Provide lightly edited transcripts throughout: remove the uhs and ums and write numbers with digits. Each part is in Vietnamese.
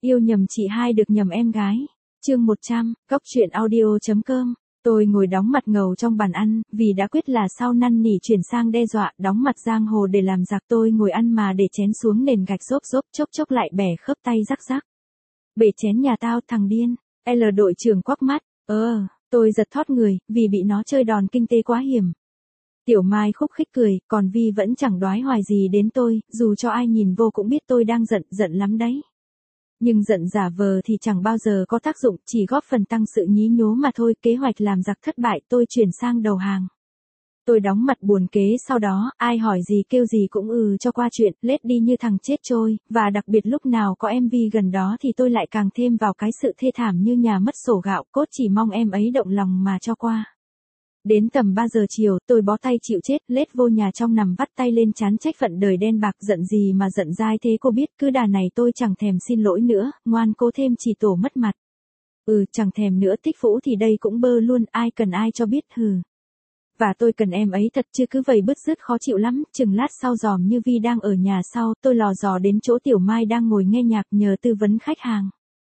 Yêu nhầm chị hai được nhầm em gái. Chương 100, Cóc truyện audio.com. Tôi ngồi đóng mặt ngầu trong bàn ăn, vì đã quyết là sau năn nỉ chuyển sang đe dọa, đóng mặt giang hồ để làm giặc. Tôi ngồi ăn mà để chén xuống nền gạch xốp xốp, chốc chốc lại bẻ khớp tay rắc rắc. Bể chén nhà tao, thằng điên. Đội trưởng quắc mắt. Tôi giật thót người, vì bị nó chơi đòn kinh tế quá hiểm. Tiểu Mai khúc khích cười, còn Vi vẫn chẳng đoái hoài gì đến tôi, dù cho ai nhìn vô cũng biết tôi đang giận lắm đấy. Nhưng giận giả vờ thì chẳng bao giờ có tác dụng, chỉ góp phần tăng sự nhí nhố mà thôi. Kế hoạch làm giặc thất bại, tôi chuyển sang đầu hàng. Tôi đóng mặt buồn kế, sau đó, ai hỏi gì kêu gì cũng cho qua chuyện, lết đi như thằng chết trôi, và đặc biệt lúc nào có em Vi gần đó thì tôi lại càng thêm vào cái sự thê thảm như nhà mất sổ gạo, cốt chỉ mong em ấy động lòng mà cho qua. Đến tầm 3 giờ chiều, tôi bó tay chịu chết, lết vô nhà trong nằm vắt tay lên trán trách phận đời đen bạc. Giận gì mà giận dai thế cô biết, cứ đà này tôi chẳng thèm xin lỗi nữa, ngoan cố thêm chỉ tổ mất mặt. Chẳng thèm nữa, tích phũ thì đây cũng bơ luôn, ai cần ai cho biết, Và tôi cần em ấy thật chứ cứ vậy bứt rứt khó chịu lắm. Chừng lát sau dòm như Vi đang ở nhà sau, tôi lò dò đến chỗ Tiểu Mai đang ngồi nghe nhạc nhờ tư vấn khách hàng.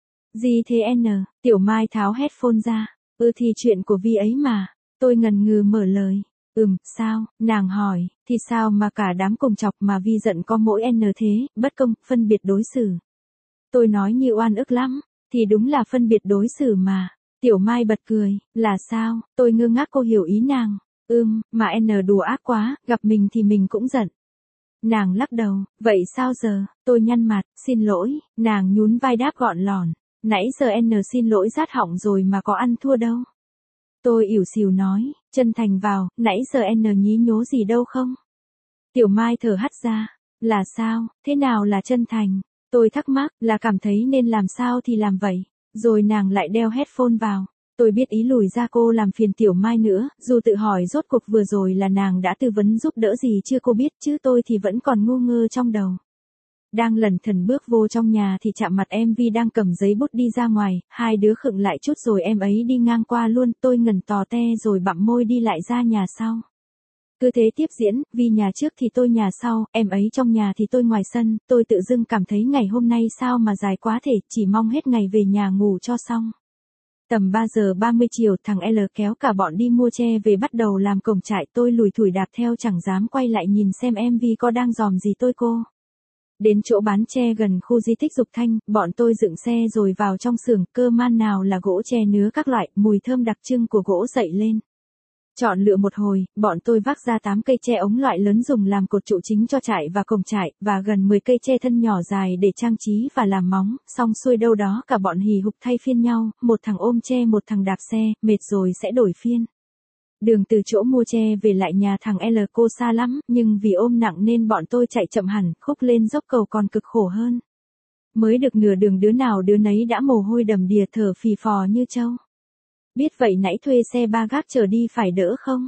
Gì thế Tiểu Mai tháo headphone ra. Thì chuyện của Vi ấy mà. Tôi ngần ngừ mở lời. Sao, nàng hỏi, thì sao mà cả đám cùng chọc mà Vi giận có mỗi thế, bất công, phân biệt đối xử. Tôi nói như oan ức lắm, thì đúng là phân biệt đối xử mà. Tiểu Mai bật cười, là sao, tôi ngơ ngác cô hiểu ý nàng. Mà đùa ác quá, gặp mình thì mình cũng giận. Nàng lắc đầu, vậy sao giờ, tôi nhăn mặt, xin lỗi, nàng nhún vai đáp gọn lỏn. Nãy giờ xin lỗi rát họng rồi mà có ăn thua đâu. Tôi ỉu xìu nói, chân thành vào, nãy giờ nhí nhố gì đâu không? Tiểu Mai thở hắt ra, là sao, thế nào là chân thành? Tôi thắc mắc, là cảm thấy nên làm sao thì làm vậy. Rồi nàng lại đeo headphone vào. Tôi biết ý lùi ra cô làm phiền Tiểu Mai nữa, dù tự hỏi rốt cuộc vừa rồi là nàng đã tư vấn giúp đỡ gì chưa cô biết chứ tôi thì vẫn còn ngu ngơ trong đầu. Đang lẩn thẩn bước vô trong nhà thì chạm mặt em Vi đang cầm giấy bút đi ra ngoài, hai đứa khựng lại chút rồi em ấy đi ngang qua luôn, tôi ngẩn tò te rồi bặm môi đi lại ra nhà sau. Cứ thế tiếp diễn, Vi nhà trước thì tôi nhà sau, em ấy trong nhà thì tôi ngoài sân, tôi tự dưng cảm thấy ngày hôm nay sao mà dài quá thể, chỉ mong hết ngày về nhà ngủ cho xong. Tầm 3 giờ 30 chiều thằng L kéo cả bọn đi mua tre về bắt đầu làm cổng trại, tôi lủi thủi đạp theo chẳng dám quay lại nhìn xem em Vi có đang dòm gì tôi cô. Đến chỗ bán tre gần khu di tích Dục Thanh, bọn tôi dựng xe rồi vào trong xưởng, cơ man nào là gỗ tre nứa các loại, mùi thơm đặc trưng của gỗ dậy lên. Chọn lựa một hồi, bọn tôi vác ra 8 cây tre ống loại lớn dùng làm cột trụ chính cho trại và cổng trại, và gần 10 cây tre thân nhỏ dài để trang trí và làm móng, xong xuôi đâu đó cả bọn hì hục thay phiên nhau, một thằng ôm tre một thằng đạp xe, mệt rồi sẽ đổi phiên. Đường từ chỗ mua tre về lại nhà thằng cô xa lắm, nhưng vì ôm nặng nên bọn tôi chạy chậm hẳn, khúc lên dốc cầu còn cực khổ hơn. Mới được nửa đường đứa nào đứa nấy đã mồ hôi đầm đìa thở phì phò như trâu. Biết vậy nãy thuê xe ba gác chở đi phải đỡ không?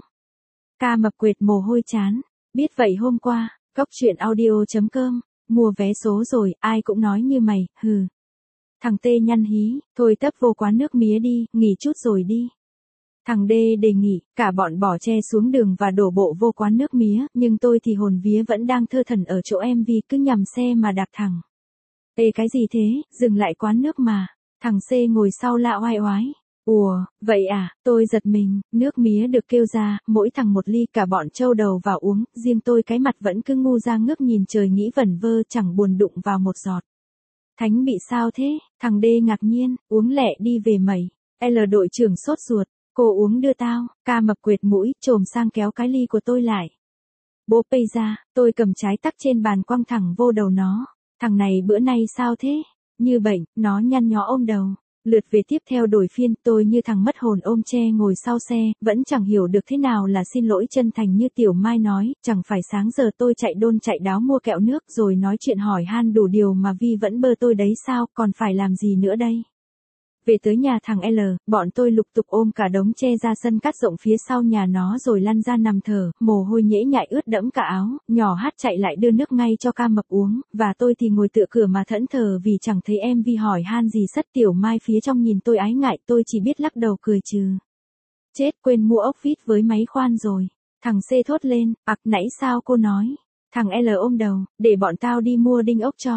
Ca mập quệt mồ hôi chán. Biết vậy hôm qua, Cóc truyện audio.com, mua vé số rồi, ai cũng nói như mày, Thằng T nhăn hí, thôi tấp vô quán nước mía đi, nghỉ chút rồi đi. Thằng D đề nghị, cả bọn bỏ tre xuống đường và đổ bộ vô quán nước mía, nhưng tôi thì hồn vía vẫn đang thơ thẩn ở chỗ em Vi cứ nhằm xe mà đạp thẳng. Cái gì thế, dừng lại quán nước mà. Thằng C ngồi sau lạ oai oái. Vậy à, tôi giật mình, nước mía được kêu ra, mỗi thằng một ly cả bọn trâu đầu vào uống, riêng tôi cái mặt vẫn cứ ngu ra ngước nhìn trời nghĩ vẩn vơ chẳng buồn đụng vào một giọt. Thánh bị sao thế, thằng D ngạc nhiên, uống lẹ đi về mẩy. Đội trưởng sốt ruột, cô uống đưa tao, ca mập quệt mũi, trồm sang kéo cái ly của tôi lại. Bố pây ra, tôi cầm trái tắc trên bàn quăng thẳng vô đầu nó. Thằng này bữa nay sao thế? Như bệnh, nó nhăn nhó ôm đầu. Lượt về tiếp theo đổi phiên, tôi như thằng mất hồn ôm tre ngồi sau xe, vẫn chẳng hiểu được thế nào là xin lỗi chân thành như Tiểu Mai nói, chẳng phải sáng giờ tôi chạy đôn chạy đáo mua kẹo nước rồi nói chuyện hỏi han đủ điều mà Vi vẫn bơ tôi đấy sao, còn phải làm gì nữa đây? Về tới nhà thằng L, bọn tôi lục tục ôm cả đống tre ra sân cát rộng phía sau nhà nó rồi lăn ra nằm thở, mồ hôi nhễ nhại ướt đẫm cả áo, nhỏ hát chạy lại đưa nước ngay cho ca mập uống, và tôi thì ngồi tựa cửa mà thẫn thờ vì chẳng thấy em Vi hỏi han gì sất. Tiểu Mai phía trong nhìn tôi ái ngại, tôi chỉ biết lắc đầu cười trừ. Chết, quên mua ốc vít với máy khoan rồi. Thằng C thốt lên, nãy sao cô nói? Thằng L ôm đầu, để bọn tao đi mua đinh ốc cho.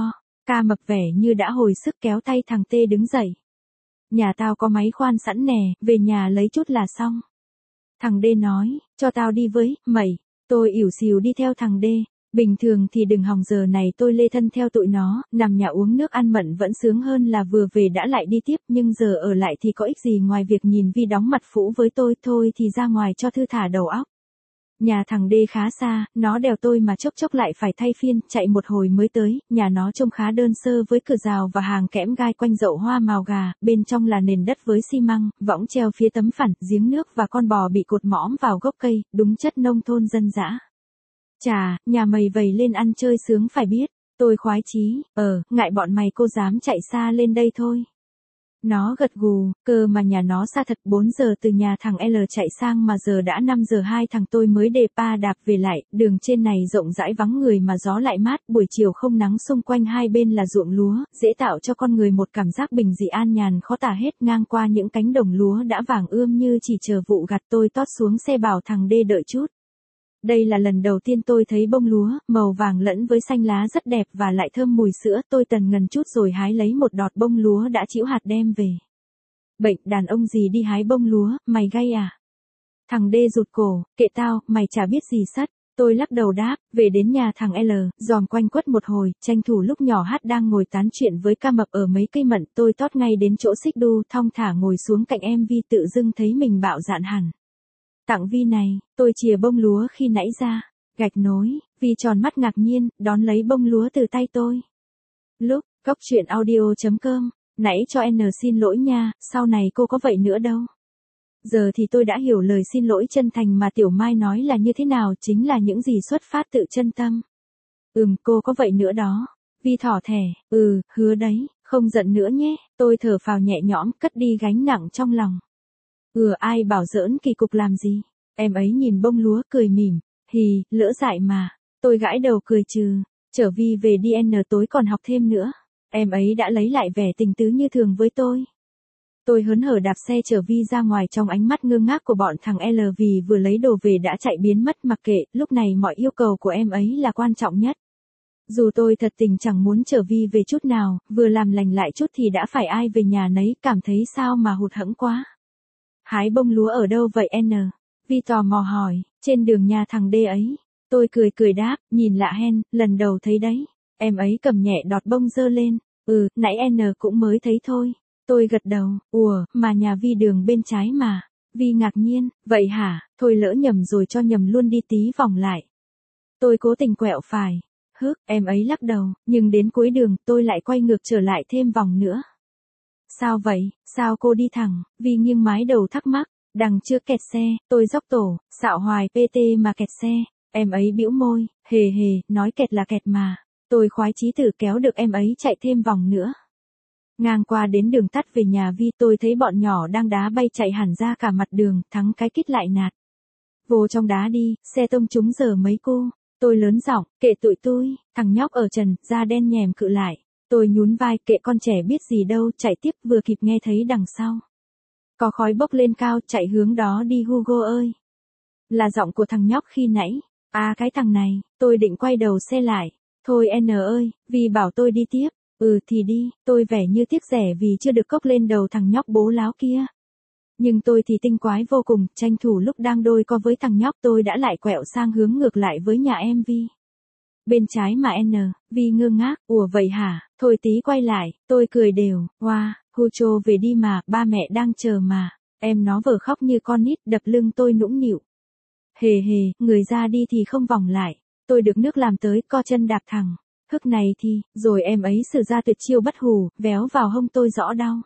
Ca Mập vẻ như đã hồi sức kéo tay thằng T đứng dậy. Nhà tao có máy khoan sẵn nè, về nhà lấy chút là xong. Thằng D nói, cho tao đi với, mày. Tôi ỉu xìu đi theo thằng D. Bình thường thì đừng hòng giờ này tôi lê thân theo tụi nó, nằm nhà uống nước ăn mận vẫn sướng hơn là vừa về đã lại đi tiếp, nhưng giờ ở lại thì có ích gì ngoài việc nhìn Vi đóng mặt phũ với tôi, thôi thì ra ngoài cho thư thả đầu óc. Nhà thằng D khá xa, nó đèo tôi mà chốc chốc lại phải thay phiên, chạy một hồi mới tới, nhà nó trông khá đơn sơ với cửa rào và hàng kẽm gai quanh dậu hoa màu gà, bên trong là nền đất với xi măng, võng treo phía tấm phản, giếng nước và con bò bị cột mõm vào gốc cây, đúng chất nông thôn dân dã. Chà, nhà mày vầy lên ăn chơi sướng phải biết, tôi khoái chí, ngại bọn mày cô dám chạy xa lên đây thôi. Nó gật gù, cơ mà nhà nó xa thật, 4 giờ từ nhà thằng L chạy sang mà giờ đã 5 giờ 2 thằng tôi mới đề pa đạp về lại, đường trên này rộng rãi vắng người mà gió lại mát, buổi chiều không nắng xung quanh hai bên là ruộng lúa, dễ tạo cho con người một cảm giác bình dị an nhàn khó tả hết. Ngang qua những cánh đồng lúa đã vàng ươm như chỉ chờ vụ gặt, tôi tót xuống xe bảo thằng D đợi chút. Đây là lần đầu tiên tôi thấy bông lúa, màu vàng lẫn với xanh lá rất đẹp và lại thơm mùi sữa, tôi tần ngần chút rồi hái lấy một đọt bông lúa đã chĩu hạt đem về. Bệnh đàn ông gì đi hái bông lúa, mày gay à? Thằng D rụt cổ, kệ tao, mày chả biết gì sất. Tôi lắc đầu đáp, về đến nhà thằng L, dòm quanh quất một hồi, tranh thủ lúc nhỏ Hát đang ngồi tán chuyện với Ca Mập ở mấy cây mận, tôi tót ngay đến chỗ xích đu, thong thả ngồi xuống cạnh em Vi, tự dưng thấy mình bạo dạn hẳn. Tặng Vi này, tôi chìa bông lúa khi nãy ra, gạch nối, Vi tròn mắt ngạc nhiên, đón lấy bông lúa từ tay tôi. Lúc, Cóc Truyện Audio.com, nãy cho N xin lỗi nha, sau này cô có vậy nữa đâu. Giờ thì tôi đã hiểu lời xin lỗi chân thành mà Tiểu Mai nói là như thế nào, chính là những gì xuất phát tự chân tâm. Cô có vậy nữa đó. Vi thỏ thẻ, hứa đấy, không giận nữa nhé, tôi thở phào nhẹ nhõm, cất đi gánh nặng trong lòng. Ai bảo giỡn kỳ cục làm gì. Em ấy nhìn bông lúa cười mỉm, hì, lỡ dại mà. Tôi gãi đầu cười trừ, chở Vi về đi N tối còn học thêm nữa. Em ấy đã lấy lại vẻ tình tứ như thường với tôi. Tôi hớn hở đạp xe chở Vi ra ngoài trong ánh mắt ngơ ngác của bọn thằng L vì vừa lấy đồ về đã chạy biến mất, mặc kệ, lúc này mọi yêu cầu của em ấy là quan trọng nhất. Dù tôi thật tình chẳng muốn chở Vi về chút nào, vừa làm lành lại chút thì đã phải ai về nhà nấy, cảm thấy sao mà hụt hẫng quá. Hái bông lúa ở đâu vậy N? Vi tò mò hỏi, trên đường nhà thằng D ấy. Tôi cười đáp, nhìn lạ hen, lần đầu thấy đấy. Em ấy cầm nhẹ đọt bông dơ lên. Nãy N cũng mới thấy thôi. Tôi gật đầu, mà nhà Vi đường bên trái mà. Vi ngạc nhiên, vậy hả, thôi lỡ nhầm rồi cho nhầm luôn đi tí vòng lại. Tôi cố tình quẹo phải. Em ấy lắc đầu, nhưng đến cuối đường tôi lại quay ngược trở lại thêm vòng nữa. Sao vậy, sao cô đi thẳng, Vi nghiêng mái đầu thắc mắc, đằng chưa kẹt xe, tôi dốc tổ, xạo hoài PT mà kẹt xe, em ấy bĩu môi, hề, nói kẹt là kẹt mà, tôi khoái chí thử kéo được em ấy chạy thêm vòng nữa. Ngang qua đến đường tắt về nhà Vi tôi thấy bọn nhỏ đang đá bay chạy hẳn ra cả mặt đường, thắng cái kít lại nạt. Vô trong đá đi, xe tông trúng giờ mấy cô, tôi lớn giọng, kệ tụi tôi, thằng nhóc ở trần, da đen nhèm cự lại. Tôi nhún vai, kệ con trẻ biết gì đâu, chạy tiếp vừa kịp nghe thấy đằng sau. Có khói bốc lên cao, chạy hướng đó đi Hugo ơi. Là giọng của thằng nhóc khi nãy. Cái thằng này, tôi định quay đầu xe lại. Thôi N ơi, Vi bảo tôi đi tiếp. Thì đi, tôi vẻ như tiếc rẻ vì chưa được cốc lên đầu thằng nhóc bố láo kia. Nhưng tôi thì tinh quái vô cùng, tranh thủ lúc đang đôi co với thằng nhóc tôi đã lại quẹo sang hướng ngược lại với nhà em Vi. Bên trái mà N, Vi ngơ ngác, vậy hả, thôi tí quay lại, tôi cười đều, Hugo về đi mà, ba mẹ đang chờ mà, em nó vờ khóc như con nít, đập lưng tôi nũng nịu. Hề, người ra đi thì không vòng lại, tôi được nước làm tới, co chân đạp thẳng, này thì, rồi em ấy sử ra tuyệt chiêu bất hủ, véo vào hông tôi rõ đau.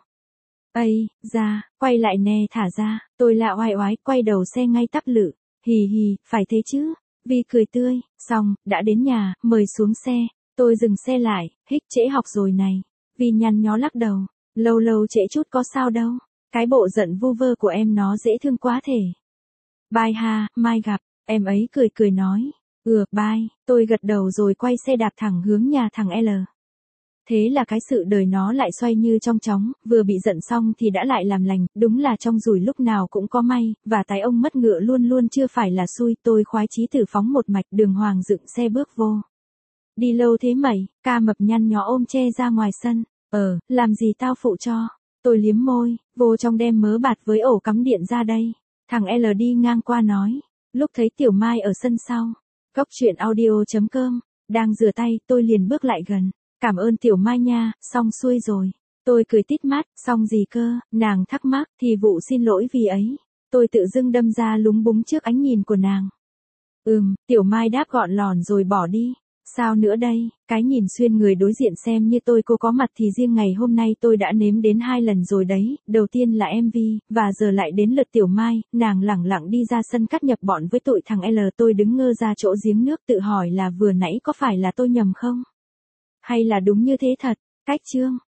Ra, quay lại nè thả ra, tôi lạ oai oái, quay đầu xe ngay tắp lự, hì, phải thế chứ. Vi cười tươi, xong, đã đến nhà, mời xuống xe, tôi dừng xe lại, trễ học rồi này. Vi nhăn nhó lắc đầu, lâu trễ chút có sao đâu, cái bộ giận vu vơ của em nó dễ thương quá thể. Bye ha, mai gặp, em ấy cười nói, bye, tôi gật đầu rồi quay xe đạp thẳng hướng nhà thằng L. Thế là cái sự đời nó lại xoay như trong chóng, vừa bị giận xong thì đã lại làm lành, đúng là trong rủi lúc nào cũng có may, và tái ông mất ngựa luôn luôn chưa phải là xui, tôi khoái chí thử phóng một mạch đường hoàng dựng xe bước vô. Đi lâu thế mẩy, ca mập nhăn nhó ôm che ra ngoài sân. Làm gì tao phụ cho. Tôi liếm môi, vô trong đem mớ bạt với ổ cắm điện ra đây. Thằng L đi ngang qua nói. Lúc thấy Tiểu Mai ở sân sau. Góc chuyện audio.com. Đang rửa tay, tôi liền bước lại gần. Cảm ơn Tiểu Mai nha, xong xuôi rồi. Tôi cười tít mắt, xong gì cơ, nàng thắc mắc, thì vụ xin lỗi vì ấy. Tôi tự dưng đâm ra lúng búng trước ánh nhìn của nàng. Tiểu Mai đáp gọn lòn rồi bỏ đi. Sao nữa đây, cái nhìn xuyên người đối diện xem như tôi cô có mặt thì riêng ngày hôm nay tôi đã nếm đến 2 lần rồi đấy, đầu tiên là MV, và giờ lại đến lượt Tiểu Mai, nàng lẳng lặng đi ra sân cắt nhập bọn với tụi thằng L. Tôi đứng ngơ ra chỗ giếng nước tự hỏi là vừa nãy có phải là tôi nhầm không? Hay là đúng như thế thật, cách chương.